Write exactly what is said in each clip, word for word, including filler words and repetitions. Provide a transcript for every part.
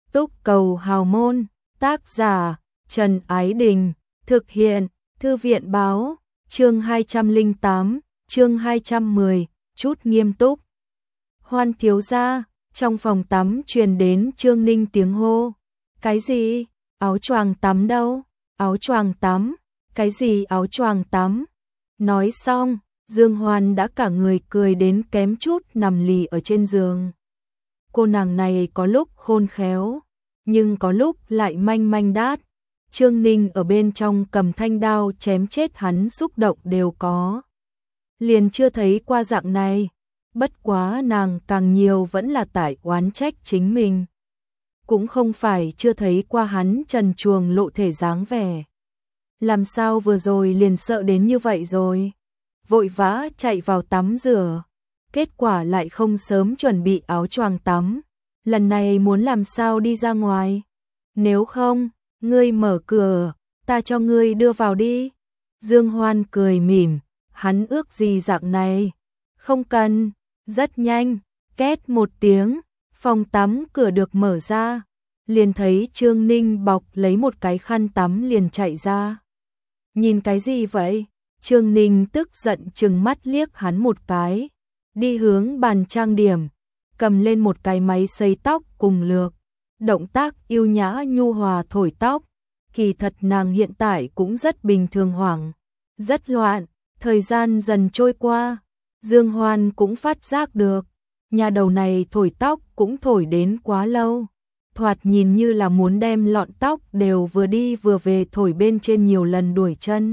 Túc cầu hào môn, tác giả Trần Ái Đình, thực hiện Thư viện báo, chương hai trăm lẻ tám, chương hai trăm mười, chút nghiêm túc. Hoan thiếu gia, trong phòng tắm truyền đến Trương Ninh tiếng hô. Cái gì? Áo choàng tắm đâu? Áo choàng tắm? Cái gì áo choàng tắm? Nói xong, Dương Hoan đã cả người cười đến kém chút nằm lì ở trên giường. Cô nàng này có lúc khôn khéo, nhưng có lúc lại manh manh đát. Trương Ninh ở bên trong cầm thanh đao chém chết hắn xúc động đều có. Liền chưa thấy qua dạng này, bất quá nàng càng nhiều vẫn là tại oán trách chính mình. Cũng không phải chưa thấy qua hắn trần truồng lộ thể dáng vẻ. Làm sao vừa rồi liền sợ đến như vậy rồi, vội vã chạy vào tắm rửa. Kết quả lại không sớm chuẩn bị áo choàng tắm, lần này muốn làm sao đi ra ngoài. Nếu không, ngươi mở cửa, ta cho ngươi đưa vào đi. Dương Hoan cười mỉm, hắn ước gì dạng này. Không cần. Rất nhanh, két một tiếng, phòng tắm cửa được mở ra, liền thấy Trương Ninh bọc lấy một cái khăn tắm liền chạy ra. Nhìn cái gì vậy? Trương Ninh tức giận trừng mắt liếc hắn một cái, đi hướng bàn trang điểm, cầm lên một cái máy sấy tóc cùng lược, động tác yêu nhã nhu hòa thổi tóc. Kỳ thật nàng hiện tại cũng rất bình thường, hoảng, rất loạn. Thời gian dần trôi qua, Dương Hoan cũng phát giác được, nhà đầu này thổi tóc cũng thổi đến quá lâu, thoạt nhìn như là muốn đem lọn tóc đều vừa đi vừa về thổi bên trên nhiều lần đuổi chân.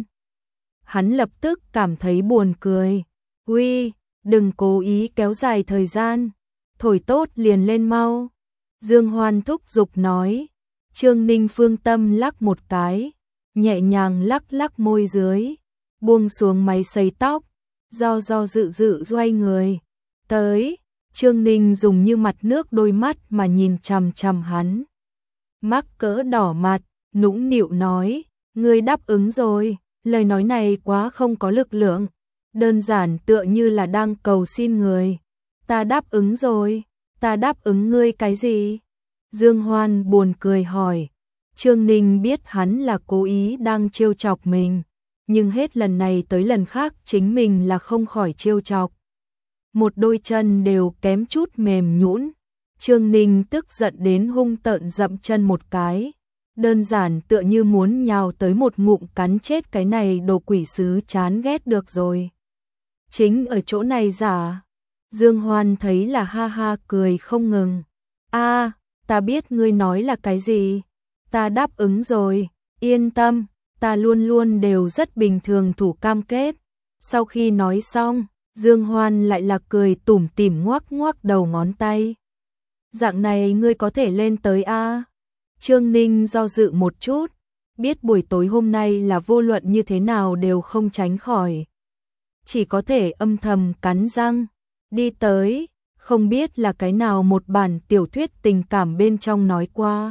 Hắn lập tức cảm thấy buồn cười. Uy, đừng cố ý kéo dài thời gian, thổi tốt liền lên mau. Dương Hoan thúc giục nói. Trương Ninh phương tâm lắc một cái, nhẹ nhàng lắc lắc môi dưới, buông xuống máy sấy tóc, do do dự dự xoay người. Tới, Trương Ninh dùng như mặt nước đôi mắt mà nhìn chằm chằm hắn. Mắc cỡ đỏ mặt, nũng nịu nói, ngươi đáp ứng rồi. Lời nói này quá không có lực lượng, đơn giản tựa như là đang cầu xin người. Ta đáp ứng rồi, ta đáp ứng ngươi cái gì? Dương Hoan buồn cười hỏi. Trương Ninh biết hắn là cố ý đang trêu chọc mình, nhưng hết lần này tới lần khác chính mình là không khỏi trêu chọc. Một đôi chân đều kém chút mềm nhũn. Trương Ninh tức giận đến hung tợn dậm chân một cái, đơn giản tựa như muốn nhào tới một ngụm cắn chết cái này đồ quỷ sứ chán ghét được rồi. Chính ở chỗ này giả. Dương Hoan thấy là ha ha cười không ngừng. A, ta biết ngươi nói là cái gì. Ta đáp ứng rồi, yên tâm, ta luôn luôn đều rất bình thường thủ cam kết. Sau khi nói xong, Dương Hoan lại là cười tủm tỉm ngoắc ngoắc đầu ngón tay. Dạng này ngươi có thể lên tới a? Trương Ninh do dự một chút, biết buổi tối hôm nay là vô luận như thế nào đều không tránh khỏi. Chỉ có thể âm thầm cắn răng, đi tới, không biết là cái nào một bản tiểu thuyết tình cảm bên trong nói qua.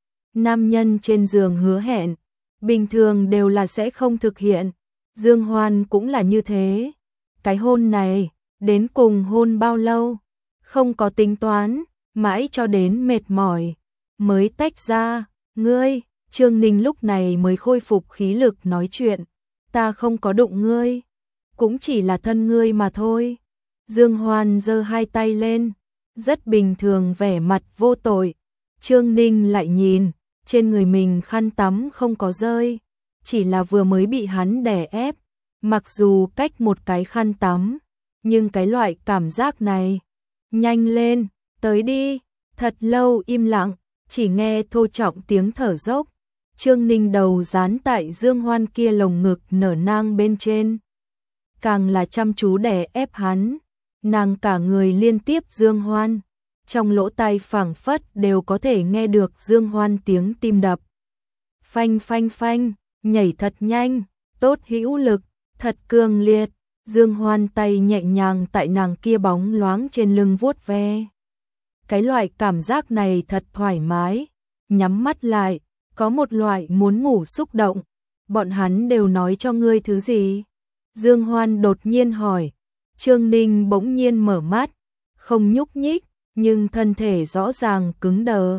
Nam nhân trên giường hứa hẹn, bình thường đều là sẽ không thực hiện. Dương Hoan cũng là như thế. Cái hôn này, đến cùng hôn bao lâu? Không có tính toán, mãi cho đến mệt mỏi mới tách ra. Ngươi, Trương Ninh lúc này mới khôi phục khí lực nói chuyện. Ta không có đụng ngươi, cũng chỉ là thân ngươi mà thôi. Dương Hoan giơ hai tay lên, rất bình thường vẻ mặt vô tội. Trương Ninh lại nhìn, trên người mình khăn tắm không có rơi, chỉ là vừa mới bị hắn đè ép. Mặc dù cách một cái khăn tắm, nhưng cái loại cảm giác này. Nhanh lên, tới đi. Thật lâu im lặng, chỉ nghe thô trọng tiếng thở dốc. Trương Ninh đầu dán tại Dương Hoan kia lồng ngực nở nang bên trên, càng là chăm chú đè ép hắn. Nàng cả người liên tiếp Dương Hoan, trong lỗ tai phảng phất đều có thể nghe được Dương Hoan tiếng tim đập. Phanh phanh phanh, nhảy thật nhanh, tốt hữu lực, thật cường liệt. Dương Hoan tay nhẹ nhàng tại nàng kia bóng loáng trên lưng vuốt ve. Cái loại cảm giác này thật thoải mái, nhắm mắt lại, có một loại muốn ngủ xúc động. Bọn hắn đều nói cho ngươi thứ gì? Dương Hoan đột nhiên hỏi. Trương Ninh bỗng nhiên mở mắt, không nhúc nhích, nhưng thân thể rõ ràng cứng đờ.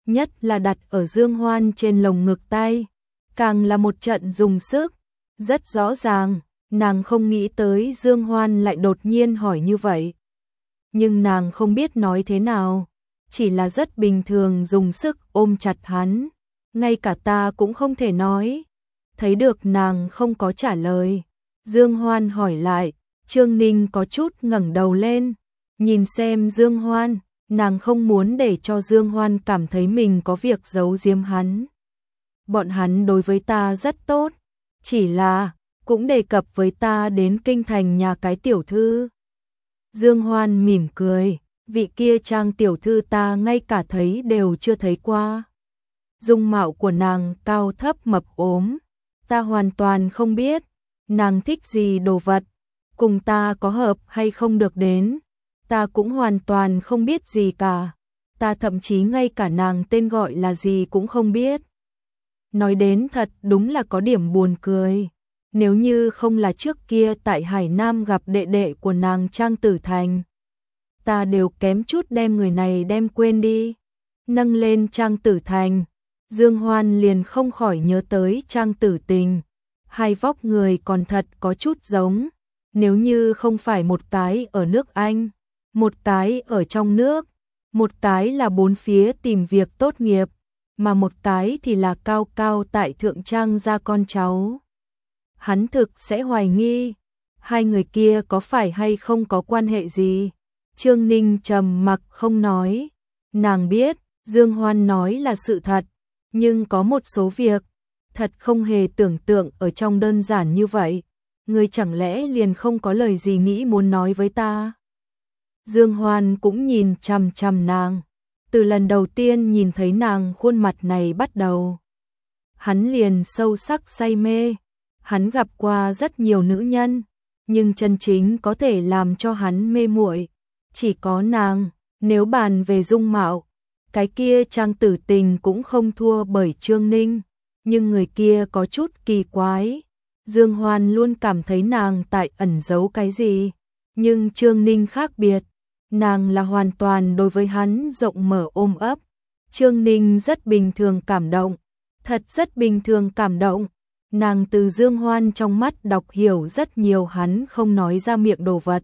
nhất là đặt ở Dương Hoan trên lồng ngực tay, càng là một trận dùng sức. Rất rõ ràng, nàng không nghĩ tới Dương Hoan lại đột nhiên hỏi như vậy. Nhưng nàng không biết nói thế nào, chỉ là rất bình thường dùng sức ôm chặt hắn. Ngay cả ta cũng không thể nói. Thấy được nàng không có trả lời, Dương Hoan hỏi lại. Trương Ninh có chút ngẩng đầu lên, nhìn xem Dương Hoan, nàng không muốn để cho Dương Hoan cảm thấy mình có việc giấu giếm hắn. Bọn hắn đối với ta rất tốt, chỉ là cũng đề cập với ta đến kinh thành nhà cái tiểu thư. Dương Hoan mỉm cười, vị kia Trang tiểu thư ta ngay cả thấy đều chưa thấy qua. Dung mạo của nàng cao thấp mập ốm, ta hoàn toàn không biết nàng thích gì đồ vật, cùng ta có hợp hay không được đến, ta cũng hoàn toàn không biết gì cả. Ta thậm chí ngay cả nàng tên gọi là gì cũng không biết. Nói đến thật đúng là có điểm buồn cười. Nếu như không là trước kia tại Hải Nam gặp đệ đệ của nàng Trang Tử Thành, ta đều kém chút đem người này đem quên đi. Nâng lên Trang Tử Thành, Dương Hoan liền không khỏi nhớ tới Trang Tử Tình. Hai vóc người còn thật có chút giống. Nếu như không phải một cái ở nước Anh, một cái ở trong nước, một cái là bốn phía tìm việc tốt nghiệp, mà một cái thì là cao cao tại Thượng Trang gia con cháu. Hắn thực sẽ hoài nghi, hai người kia có phải hay không có quan hệ gì. Trương Ninh trầm mặc không nói, nàng biết Dương Hoan nói là sự thật, nhưng có một số việc thật không hề tưởng tượng ở trong đơn giản như vậy. Ngươi chẳng lẽ liền không có lời gì nghĩ muốn nói với ta? Dương Hoan cũng nhìn chằm chằm nàng, từ lần đầu tiên nhìn thấy nàng khuôn mặt này bắt đầu, hắn liền sâu sắc say mê. Hắn gặp qua rất nhiều nữ nhân, nhưng chân chính có thể làm cho hắn mê muội chỉ có nàng. Nếu bàn về dung mạo, cái kia Trang Tử Tình cũng không thua bởi Trương Ninh, nhưng người kia có chút kỳ quái. Dương Hoan luôn cảm thấy nàng tại ẩn giấu cái gì, nhưng Trương Ninh khác biệt, nàng là hoàn toàn đối với hắn rộng mở ôm ấp. Trương Ninh rất bình thường cảm động, thật rất bình thường cảm động. Nàng từ Dương Hoan trong mắt đọc hiểu rất nhiều hắn không nói ra miệng đồ vật.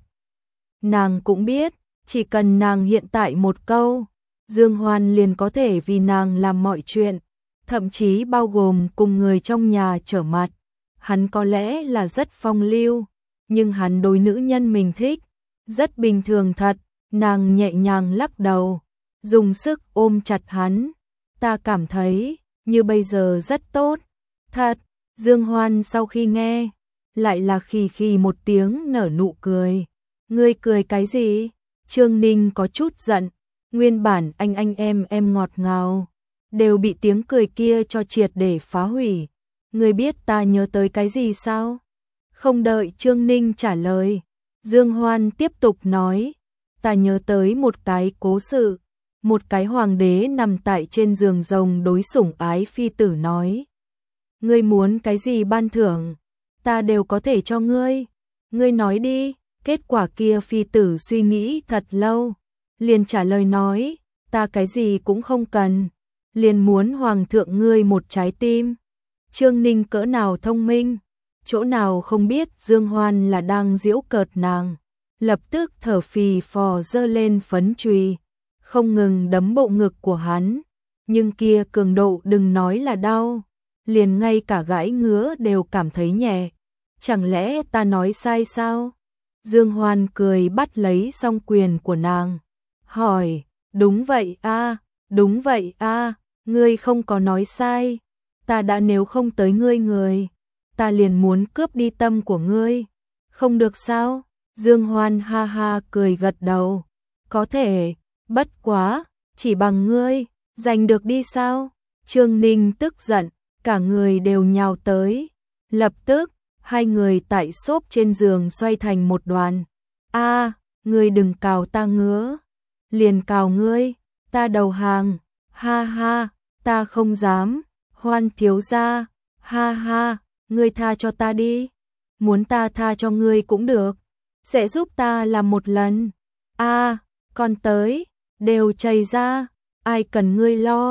Nàng cũng biết, chỉ cần nàng hiện tại một câu, Dương Hoan liền có thể vì nàng làm mọi chuyện, thậm chí bao gồm cùng người trong nhà trở mặt. Hắn có lẽ là rất phong lưu, nhưng hắn đối nữ nhân mình thích rất bình thường thật. Nàng nhẹ nhàng lắc đầu, dùng sức ôm chặt hắn. Ta cảm thấy như bây giờ rất tốt. Thật. Dương Hoan sau khi nghe, lại là khì khì một tiếng nở nụ cười. Ngươi cười cái gì? Trương Ninh có chút giận, nguyên bản anh anh em em ngọt ngào, đều bị tiếng cười kia cho triệt để phá hủy. Ngươi biết ta nhớ tới cái gì sao? Không đợi Trương Ninh trả lời, Dương Hoan tiếp tục nói, ta nhớ tới một cái cố sự, một cái hoàng đế nằm tại trên giường rồng đối sủng ái phi tử nói. Ngươi muốn cái gì ban thưởng, ta đều có thể cho ngươi. Ngươi nói đi. Kết quả kia phi tử suy nghĩ thật lâu, liền trả lời nói, ta cái gì cũng không cần, liền muốn hoàng thượng ngươi một trái tim. Trương Ninh cỡ nào thông minh, chỗ nào không biết Dương Hoan là đang giễu cợt nàng, lập tức thở phì phò giơ lên phấn chùy, không ngừng đấm bộ ngực của hắn, nhưng kia cường độ đừng nói là đau, liền ngay cả gãi ngứa đều cảm thấy nhẹ. Chẳng lẽ ta nói sai sao? Dương Hoan cười bắt lấy song quyền của nàng, hỏi, đúng vậy a, đúng vậy a, ngươi không có nói sai, ta đã nếu không tới ngươi người, ta liền muốn cướp đi tâm của ngươi, không được sao? Dương Hoan ha ha cười gật đầu, có thể, bất quá, chỉ bằng ngươi, giành được đi sao? Trương Ninh tức giận, cả người đều nhào tới, lập tức, hai người tại xốp trên giường xoay thành một đoàn. A, à, ngươi đừng cào ta ngứa, liền cào ngươi, ta đầu hàng, ha ha, ta không dám, Hoan thiếu gia, ha ha, ngươi tha cho ta đi, muốn ta tha cho ngươi cũng được, sẽ giúp ta làm một lần. A, à, con tới, đều chảy ra, ai cần ngươi lo,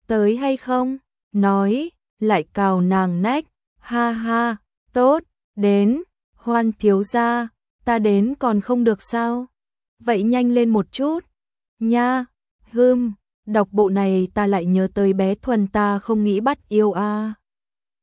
tới hay không? Nói, lại cào nàng nách, ha ha, tốt, đến, Hoan thiếu gia, ta đến còn không được sao? Vậy nhanh lên một chút, nha, hưm, đọc bộ này ta lại nhớ tới bé Thuần ta không nghĩ bắt yêu a. À.